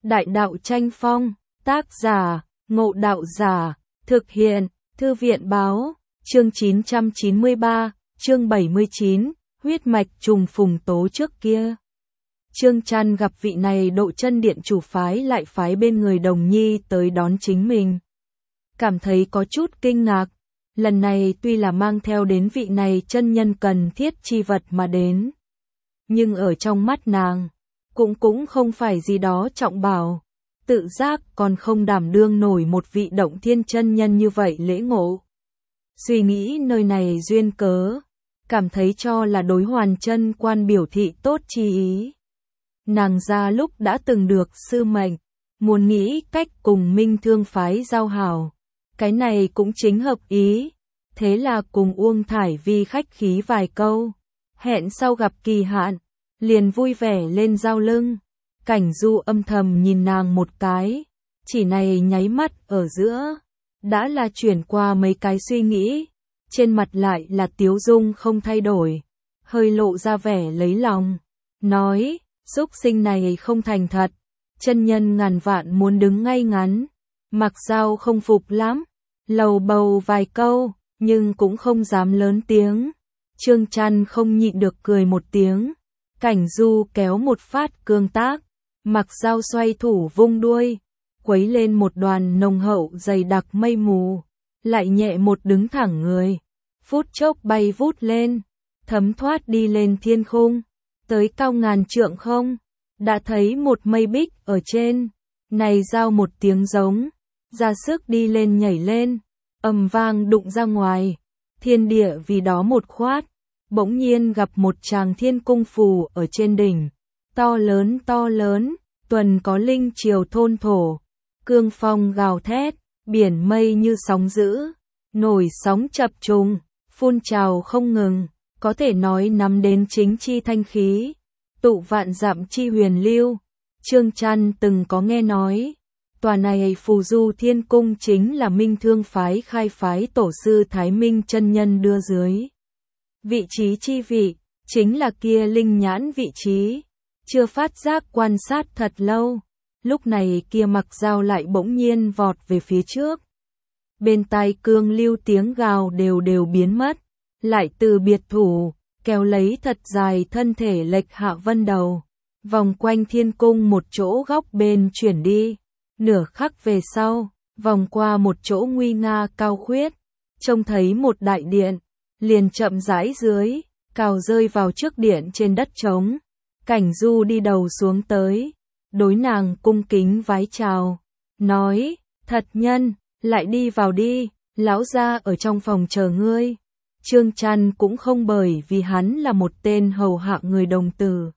Đại đạo tranh phong, tác giả, Ngộ Đạo Giả, thực hiện, Thư viện báo, chương 993, chương 79, huyết mạch trùng phùng tố trước kia. Trương Trăn gặp vị này Độ Chân Điện chủ phái lại phái bên người Đồng Nhi tới đón chính mình. Cảm thấy có chút kinh ngạc, lần này tuy là mang theo đến vị này chân nhân cần thiết chi vật mà đến. Nhưng ở trong mắt nàng, cũng không phải gì đó trọng bảo, tự giác còn không đảm đương nổi một vị động thiên chân nhân như vậy lễ ngộ. Suy nghĩ nơi này duyên cớ, cảm thấy cho là đối Hoàn Chân Quan biểu thị tốt chi ý. Nàng ra lúc đã từng được sư mệnh, muốn nghĩ cách cùng Minh Thương phái giao hảo, cái này cũng chính hợp ý, thế là cùng Uông Thải Vi khách khí vài câu, hẹn sau gặp kỳ hạn, liền vui vẻ lên giao lưng. Cảnh Du âm thầm nhìn nàng một cái, chỉ này nháy mắt ở giữa, đã là chuyển qua mấy cái suy nghĩ, trên mặt lại là tiếu dung không thay đổi, hơi lộ ra vẻ lấy lòng, nói, xúc sinh này không thành thật, chân nhân ngàn vạn muốn đứng ngay ngắn, mặc dao không phục lắm, lầu bầu vài câu, nhưng cũng không dám lớn tiếng. Trương Trăn không nhịn được cười một tiếng, Cảnh Du kéo một phát cương tác, mặc dao xoay thủ vung đuôi, quấy lên một đoàn nồng hậu dày đặc mây mù, lại nhẹ một đứng thẳng người, phút chốc bay vút lên, thấm thoát đi lên thiên khung, tới cao ngàn trượng không, đã thấy một mây bích ở trên, này dao một tiếng giống, ra sức đi lên nhảy lên, ầm vang đụng ra ngoài, thiên địa vì đó một khoát, bỗng nhiên gặp một tràng thiên cung phù ở trên đỉnh, to lớn, tuần có linh triều thôn thổ, cương phong gào thét, biển mây như sóng dữ, nổi sóng chập trùng, phun trào không ngừng, có thể nói nắm đến chính chi thanh khí, tụ vạn dặm chi huyền lưu. Trương Trăn từng có nghe nói, tòa này Phù Du Thiên Cung chính là Minh Thương phái khai phái tổ sư Thái Minh chân nhân đưa dưới. Vị trí chi vị, chính là kia linh nhãn vị trí, chưa phát giác quan sát thật lâu, lúc này kia mặc dao lại bỗng nhiên vọt về phía trước. Bên tai cương lưu tiếng gào đều biến mất, lại từ biệt thủ, kéo lấy thật dài thân thể lệch hạ vân đầu, vòng quanh thiên cung một chỗ góc bên chuyển đi, nửa khắc về sau, vòng qua một chỗ nguy nga cao khuyết, trông thấy một đại điện, liền chậm rãi dưới, cào rơi vào trước điện trên đất trống. Cảnh Du đi đầu xuống tới, đối nàng cung kính vái chào, nói, thật nhân, lại đi vào đi, lão gia ở trong phòng chờ ngươi. Trương Trăn cũng không bởi vì hắn là một tên hầu hạ người đồng tử,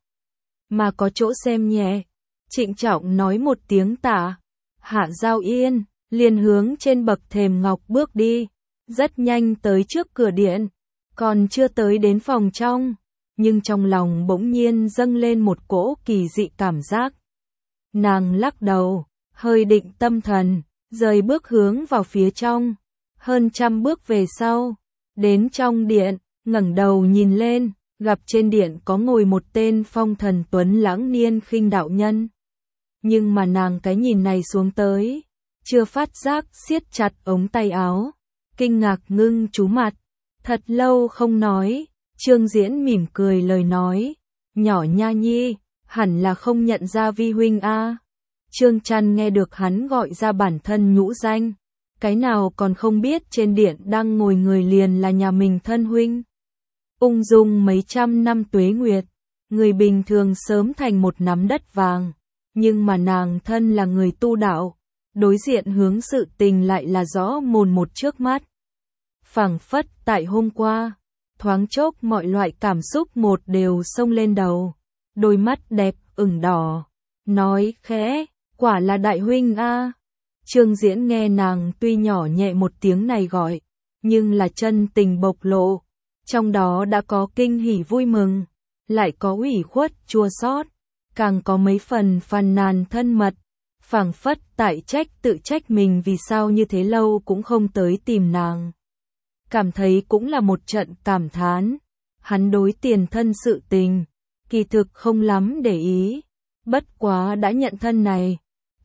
mà có chỗ xem nhẹ, trịnh trọng nói một tiếng tạ, hạ giao yên, liền hướng trên bậc thềm ngọc bước đi, rất nhanh tới trước cửa điện, còn chưa tới đến phòng trong, nhưng trong lòng bỗng nhiên dâng lên một cỗ kỳ dị cảm giác. Nàng lắc đầu, hơi định tâm thần, rời bước hướng vào phía trong, hơn trăm bước về sau, đến trong điện, ngẩng đầu nhìn lên, gặp trên điện có ngồi một tên phong thần tuấn lãng niên khinh đạo nhân. Nhưng mà nàng cái nhìn này xuống tới, chưa phát giác siết chặt ống tay áo, kinh ngạc ngưng chú mặt, thật lâu không nói. Trương Diễn mỉm cười lời nói, nhỏ nha nhi, hẳn là không nhận ra vi huynh a. Trương Trăn nghe được hắn gọi ra bản thân nhũ danh, cái nào còn không biết trên điện đang ngồi người liền là nhà mình thân huynh. Ung dung mấy trăm năm tuế nguyệt, người bình thường sớm thành một nắm đất vàng, nhưng mà nàng thân là người tu đạo, đối diện hướng sự tình lại là rõ mồn một trước mắt. Phảng phất tại hôm qua, thoáng chốc mọi loại cảm xúc một đều xông lên đầu, đôi mắt đẹp ửng đỏ, nói khẽ, quả là đại huynh a. Trương Diễn nghe nàng tuy nhỏ nhẹ một tiếng này gọi, nhưng là chân tình bộc lộ, trong đó đã có kinh hỉ vui mừng, lại có ủy khuất chua xót, càng có mấy phần phàn nàn thân mật, phảng phất tại trách tự trách mình vì sao như thế lâu cũng không tới tìm nàng. Cảm thấy cũng là một trận cảm thán, hắn đối tiền thân sự tình, kỳ thực không lắm để ý, bất quá đã nhận thân này,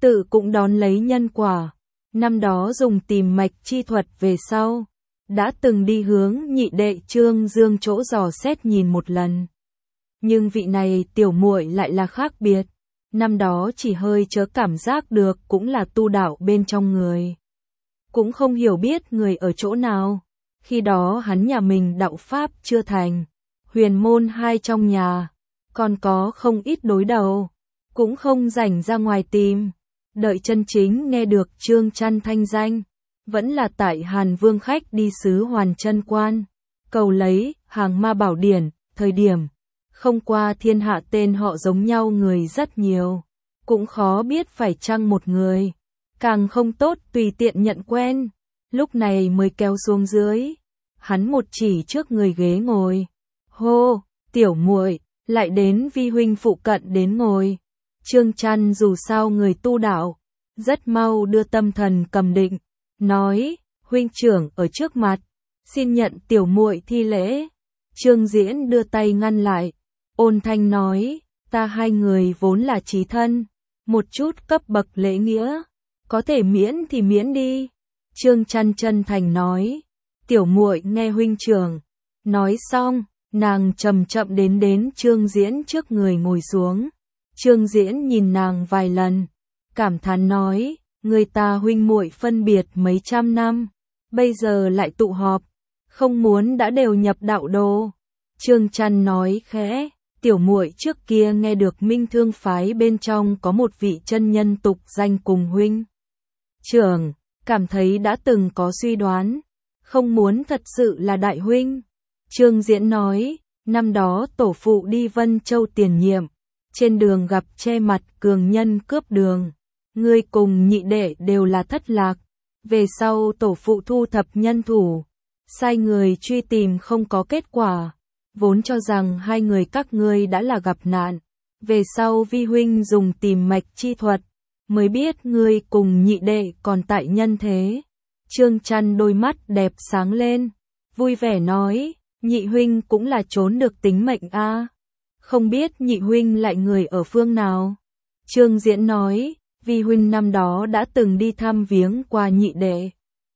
tự cũng đón lấy nhân quả. Năm đó dùng tìm mạch chi thuật về sau, đã từng đi hướng nhị đệ Trương Dương chỗ dò xét nhìn một lần. Nhưng vị này tiểu muội lại là khác biệt, năm đó chỉ hơi chớ cảm giác được cũng là tu đạo bên trong người. Cũng không hiểu biết người ở chỗ nào, khi đó hắn nhà mình đạo pháp chưa thành, huyền môn hai trong nhà, còn có không ít đối đầu, cũng không rảnh ra ngoài tìm. Đợi chân chính nghe được Trương Chăn thanh danh, vẫn là tại Hàn Vương khách đi xứ Hoàn Chân Quan, cầu lấy hàng ma bảo điển, thời điểm không qua thiên hạ tên họ giống nhau người rất nhiều, cũng khó biết phải chăng một người, càng không tốt tùy tiện nhận quen, lúc này mới kéo xuống dưới. Hắn một chỉ trước người ghế ngồi, hô, tiểu muội, lại đến vi huynh phụ cận đến ngồi. Trương Chăn dù sao người tu đạo, rất mau đưa tâm thần cầm định, nói, huynh trưởng ở trước mặt, xin nhận tiểu muội thi lễ. Trương Diễn đưa tay ngăn lại, ôn thanh nói, ta hai người vốn là chí thân, một chút cấp bậc lễ nghĩa, có thể miễn thì miễn đi. Trương Chăn chân thành nói, tiểu muội nghe huynh trưởng. Nói xong, nàng chậm chậm đến Trương Diễn trước người ngồi xuống. Trương Diễn nhìn nàng vài lần, cảm thán nói, người ta huynh muội phân biệt mấy trăm năm, bây giờ lại tụ họp, không muốn đã đều nhập đạo đồ. Trương Chăn nói khẽ, tiểu muội trước kia nghe được Minh Thương phái bên trong có một vị chân nhân tục danh cùng huynh trưởng, cảm thấy đã từng có suy đoán, không muốn thật sự là đại huynh. Trương Diễn nói, năm đó tổ phụ đi Vân Châu tiền nhiệm, trên đường gặp che mặt cường nhân cướp đường, ngươi cùng nhị đệ đều là thất lạc, về sau tổ phụ thu thập nhân thủ, sai người truy tìm không có kết quả, vốn cho rằng hai người các ngươi đã là gặp nạn, về sau vi huynh dùng tìm mạch chi thuật, mới biết ngươi cùng nhị đệ còn tại nhân thế. Trương Chăn đôi mắt đẹp sáng lên, vui vẻ nói, nhị huynh cũng là trốn được tính mệnh a. Không biết nhị huynh lại người ở phương nào? Trương Diễn nói, vi huynh năm đó đã từng đi thăm viếng qua nhị đệ.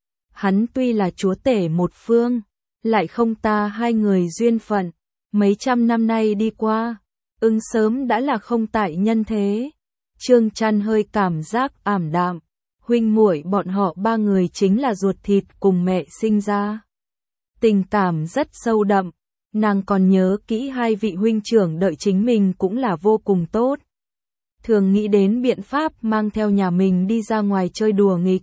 Hắn tuy là chúa tể một phương, lại không ta hai người duyên phận, mấy trăm năm nay đi qua, sớm đã là không tại nhân thế. Trương Chăn hơi cảm giác ảm đạm, huynh muội bọn họ ba người chính là ruột thịt cùng mẹ sinh ra. Tình cảm rất sâu đậm, nàng còn nhớ kỹ hai vị huynh trưởng đợi chính mình cũng là vô cùng tốt. Thường nghĩ đến biện pháp mang theo nhà mình đi ra ngoài chơi đùa nghịch.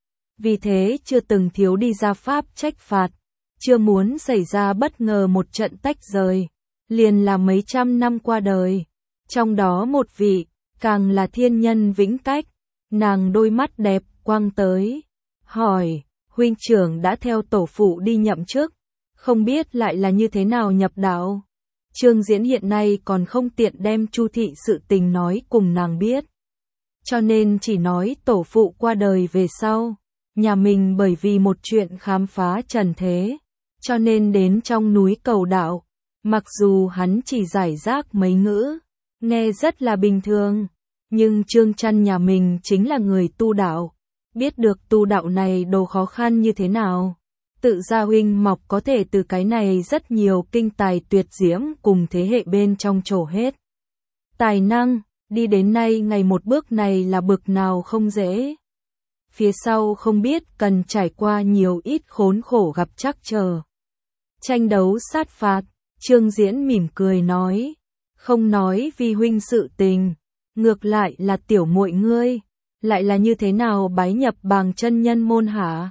Vì thế chưa từng thiếu đi ra pháp trách phạt, chưa muốn xảy ra bất ngờ một trận tách rời, liền là mấy trăm năm qua đời. Trong đó một vị, càng là thiên nhân vĩnh cách, nàng đôi mắt đẹp quang tới, hỏi, huynh trưởng đã theo tổ phụ đi nhậm chức, không biết lại là như thế nào nhập đạo. Trương Diễn hiện nay còn không tiện đem Chu thị sự tình nói cùng nàng biết, cho nên chỉ nói tổ phụ qua đời về sau, nhà mình bởi vì một chuyện khám phá trần thế, cho nên đến trong núi cầu đạo, mặc dù hắn chỉ giải rác mấy ngữ, nghe rất là bình thường, nhưng Trương Chăn nhà mình chính là người tu đạo, biết được tu đạo này đồ khó khăn như thế nào. Tự gia huynh mọc có thể từ cái này rất nhiều kinh tài tuyệt diễm cùng thế hệ bên trong trổ hết. Tài năng, đi đến nay ngày một bước này là bực nào không dễ. Phía sau không biết cần trải qua nhiều ít khốn khổ gặp trắc trở. Tranh đấu sát phạt, Trương Diễn mỉm cười nói, không nói vì huynh sự tình, ngược lại là tiểu muội ngươi, lại là như thế nào bái nhập Bàng chân nhân môn hả?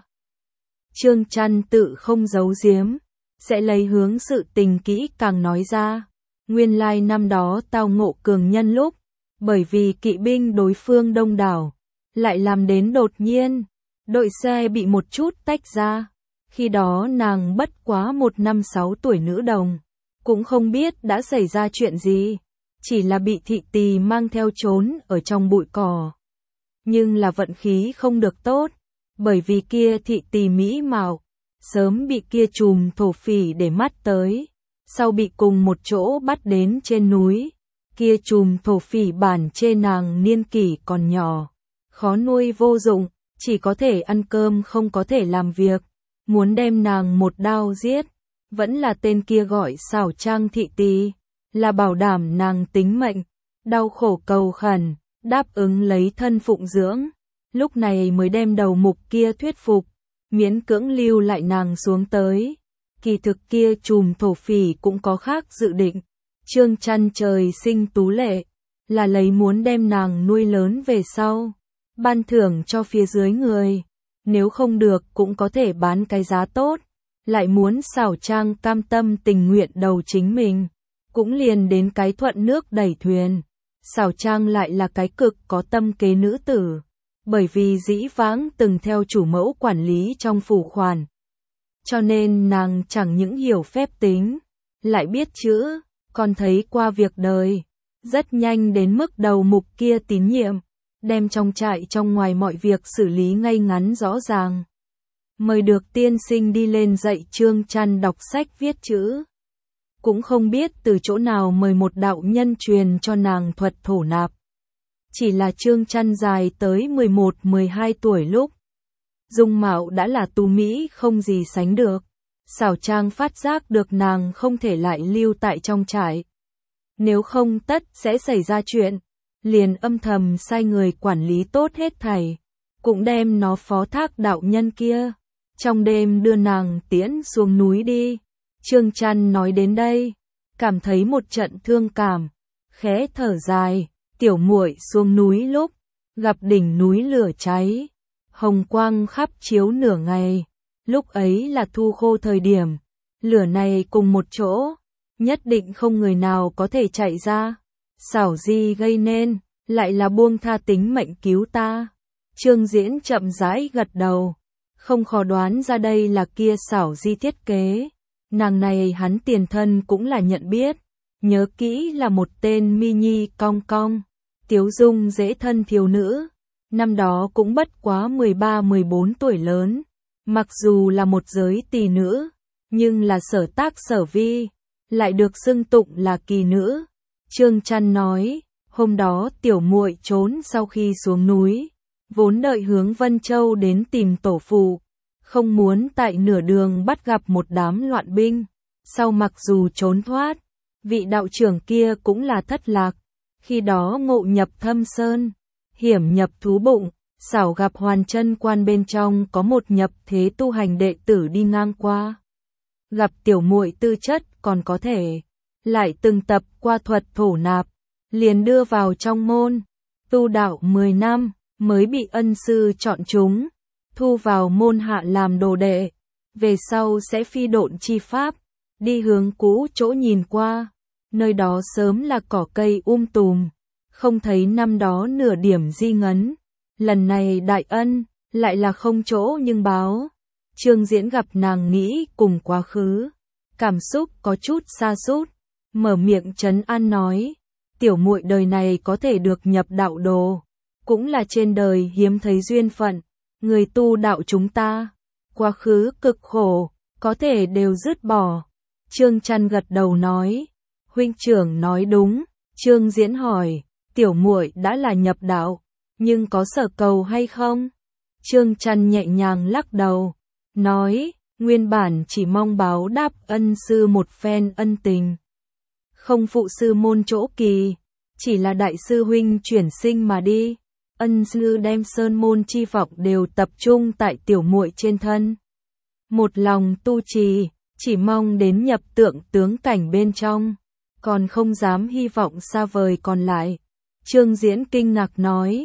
Trương Chăn tự không giấu giếm, sẽ lấy hướng sự tình kỹ càng nói ra. Nguyên lai năm đó tao ngộ cường nhân lúc, bởi vì kỵ binh đối phương đông đảo, lại làm đến đột nhiên, đội xe bị một chút tách ra. Khi đó nàng bất quá 1 năm 6 tuổi nữ đồng, cũng không biết đã xảy ra chuyện gì, chỉ là bị thị tỳ mang theo trốn ở trong bụi cỏ. Nhưng là vận khí không được tốt, bởi vì kia thị tỳ mỹ mạo, sớm bị kia chùm thổ phỉ để mắt tới, sau bị cùng một chỗ bắt đến trên núi, kia chùm thổ phỉ bản chê nàng niên kỷ còn nhỏ, khó nuôi vô dụng, chỉ có thể ăn cơm không có thể làm việc, muốn đem nàng một đao giết, vẫn là tên kia gọi Xảo Trang thị tỳ, là bảo đảm nàng tính mệnh, đau khổ cầu khẩn, đáp ứng lấy thân phụng dưỡng, lúc này mới đem đầu mục kia thuyết phục, miễn cưỡng lưu lại nàng xuống tới. Kỳ thực kia trùm thổ phỉ cũng có khác dự định, Trương Chăn trời sinh tú lệ, là lấy muốn đem nàng nuôi lớn về sau, ban thưởng cho phía dưới người, nếu không được cũng có thể bán cái giá tốt, lại muốn Xảo Trang cam tâm tình nguyện đầu chính mình, cũng liền đến cái thuận nước đẩy thuyền. Xảo Trang lại là cái cực có tâm kế nữ tử, bởi vì dĩ vãng từng theo chủ mẫu quản lý trong phủ khoản, cho nên nàng chẳng những hiểu phép tính, lại biết chữ, còn thấy qua việc đời, rất nhanh đến mức đầu mục kia tín nhiệm, đem trong trại trong ngoài mọi việc xử lý ngay ngắn rõ ràng. Mời được tiên sinh đi lên dạy Trương Chăn đọc sách viết chữ. Cũng không biết từ chỗ nào mời một đạo nhân truyền cho nàng thuật thổ nạp. Chỉ là Trương Chăn dài tới 11-12 tuổi lúc, dung mạo đã là tú mỹ không gì sánh được. Xảo Trang phát giác được nàng không thể lại lưu tại trong trại. Nếu không tất sẽ xảy ra chuyện, liền âm thầm sai người quản lý tốt hết thảy, cũng đem nó phó thác đạo nhân kia, trong đêm đưa nàng tiễn xuống núi đi. Trương Chăn nói đến đây, cảm thấy một trận thương cảm, khẽ thở dài, tiểu muội xuống núi lúc, gặp đỉnh núi lửa cháy, hồng quang khắp chiếu nửa ngày, lúc ấy là thu khô thời điểm, lửa này cùng một chỗ, nhất định không người nào có thể chạy ra, xảo di gây nên, lại là buông tha tính mệnh cứu ta. Trương Diễn chậm rãi gật đầu, không khó đoán ra đây là kia xảo di thiết kế, nàng này hắn tiền thân cũng là nhận biết, nhớ kỹ là một tên mi nhi cong cong, tiếu dung dễ thân thiếu nữ, năm đó cũng bất quá 13-14 tuổi lớn, mặc dù là một giới tỷ nữ, nhưng là sở tác sở vi, lại được xưng tụng là kỳ nữ. Trương Chăn nói, hôm đó tiểu muội trốn sau khi xuống núi, vốn đợi hướng Vân Châu đến tìm tổ phụ, không muốn tại nửa đường bắt gặp một đám loạn binh, sau mặc dù trốn thoát, vị đạo trưởng kia cũng là thất lạc, khi đó ngộ nhập thâm sơn, hiểm nhập thú bụng, xảo gặp Hoàn Chân Quan bên trong có một nhập thế tu hành đệ tử đi ngang qua. Gặp tiểu muội tư chất còn có thể, lại từng tập qua thuật thổ nạp, liền đưa vào trong môn, tu đạo 10 năm, mới bị ân sư chọn chúng, thu vào môn hạ làm đồ đệ, về sau sẽ phi độn chi pháp, đi hướng cũ chỗ nhìn qua, nơi đó sớm là cỏ cây tùm, không thấy năm đó nửa điểm di ngấn, lần này đại ân, lại là không chỗ nhưng báo. Trương Diễn gặp nàng nghĩ cùng quá khứ, cảm xúc có chút sa sút, mở miệng trấn an nói, tiểu muội đời này có thể được nhập đạo đồ, cũng là trên đời hiếm thấy duyên phận, người tu đạo chúng ta, quá khứ cực khổ, có thể đều dứt bỏ. Trương Chăn gật đầu nói, huynh trưởng nói đúng. Trương Diễn hỏi, tiểu muội đã là nhập đạo, nhưng có sở cầu hay không? Trương Chăn nhẹ nhàng lắc đầu, nói, nguyên bản chỉ mong báo đáp ân sư một phen ân tình. Không phụ sư môn chỗ kỳ, chỉ là đại sư huynh chuyển sinh mà đi. Ân sư đem sơn môn chi vọng đều tập trung tại tiểu muội trên thân. Một lòng tu trì, chỉ mong đến nhập tượng tướng cảnh bên trong, còn không dám hy vọng xa vời còn lại. Trương Diễn kinh ngạc nói,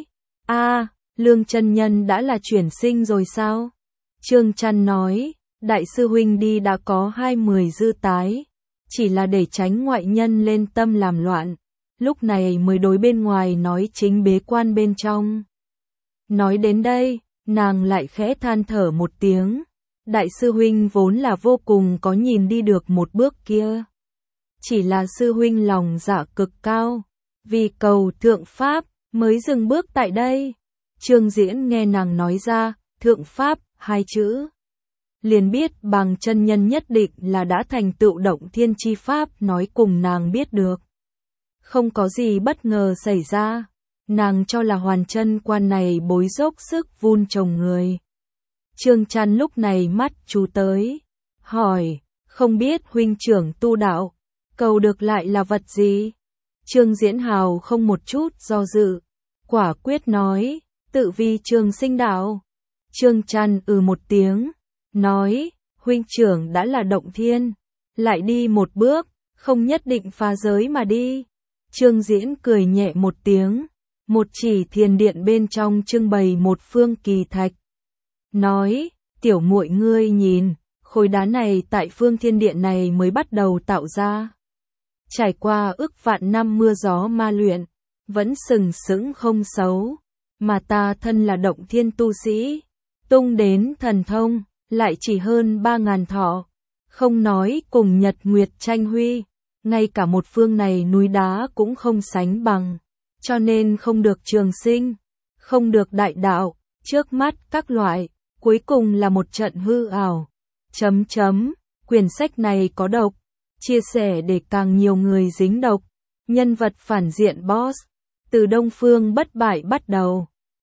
Lương chân nhân đã là chuyển sinh rồi sao? Trương Chăn nói, đại sư huynh đi đã có 20 dư tái, chỉ là để tránh ngoại nhân lên tâm làm loạn, lúc này mới đối bên ngoài nói chính bế quan bên trong. Nói đến đây, nàng lại khẽ than thở một tiếng, đại sư huynh vốn là vô cùng có nhìn đi được một bước kia. Chỉ là sư huynh lòng dạ cực cao, vì cầu thượng pháp, mới dừng bước tại đây. Trương Diễn nghe nàng nói ra, thượng pháp, hai chữ, liền biết bằng chân nhân nhất định là đã thành tựu động thiên chi pháp nói cùng nàng biết được. Không có gì bất ngờ xảy ra, nàng cho là Hoàn Chân Quan này bối dốc sức vun trồng người. Trương Chăn lúc này mắt chú tới, hỏi, không biết huynh trưởng tu đạo, cầu được lại là vật gì? Trương Diễn Hào không một chút do dự, quả quyết nói, tự vi trường sinh đạo. Trương Chăn một tiếng, nói, huynh trưởng đã là động thiên, lại đi một bước, không nhất định phá giới mà đi. Trương Diễn cười nhẹ một tiếng, một chỉ thiền điện bên trong trưng bày một phương kỳ thạch. Nói, tiểu muội ngươi nhìn, khối đá này tại phương thiên điện này mới bắt đầu tạo ra. Trải qua ức vạn năm mưa gió ma luyện, vẫn sừng sững không xấu. Mà ta thân là động thiên tu sĩ, tung đến thần thông, lại chỉ hơn 3.000 thọ. Không nói cùng nhật nguyệt tranh huy, ngay cả một phương này núi đá cũng không sánh bằng. Cho nên không được trường sinh, không được đại đạo, trước mắt các loại, cuối cùng là một trận hư ảo. Quyển sách này có độc, chia sẻ để càng nhiều người dính độc. Nhân vật phản diện boss, từ Đông Phương Bất Bại bắt đầu.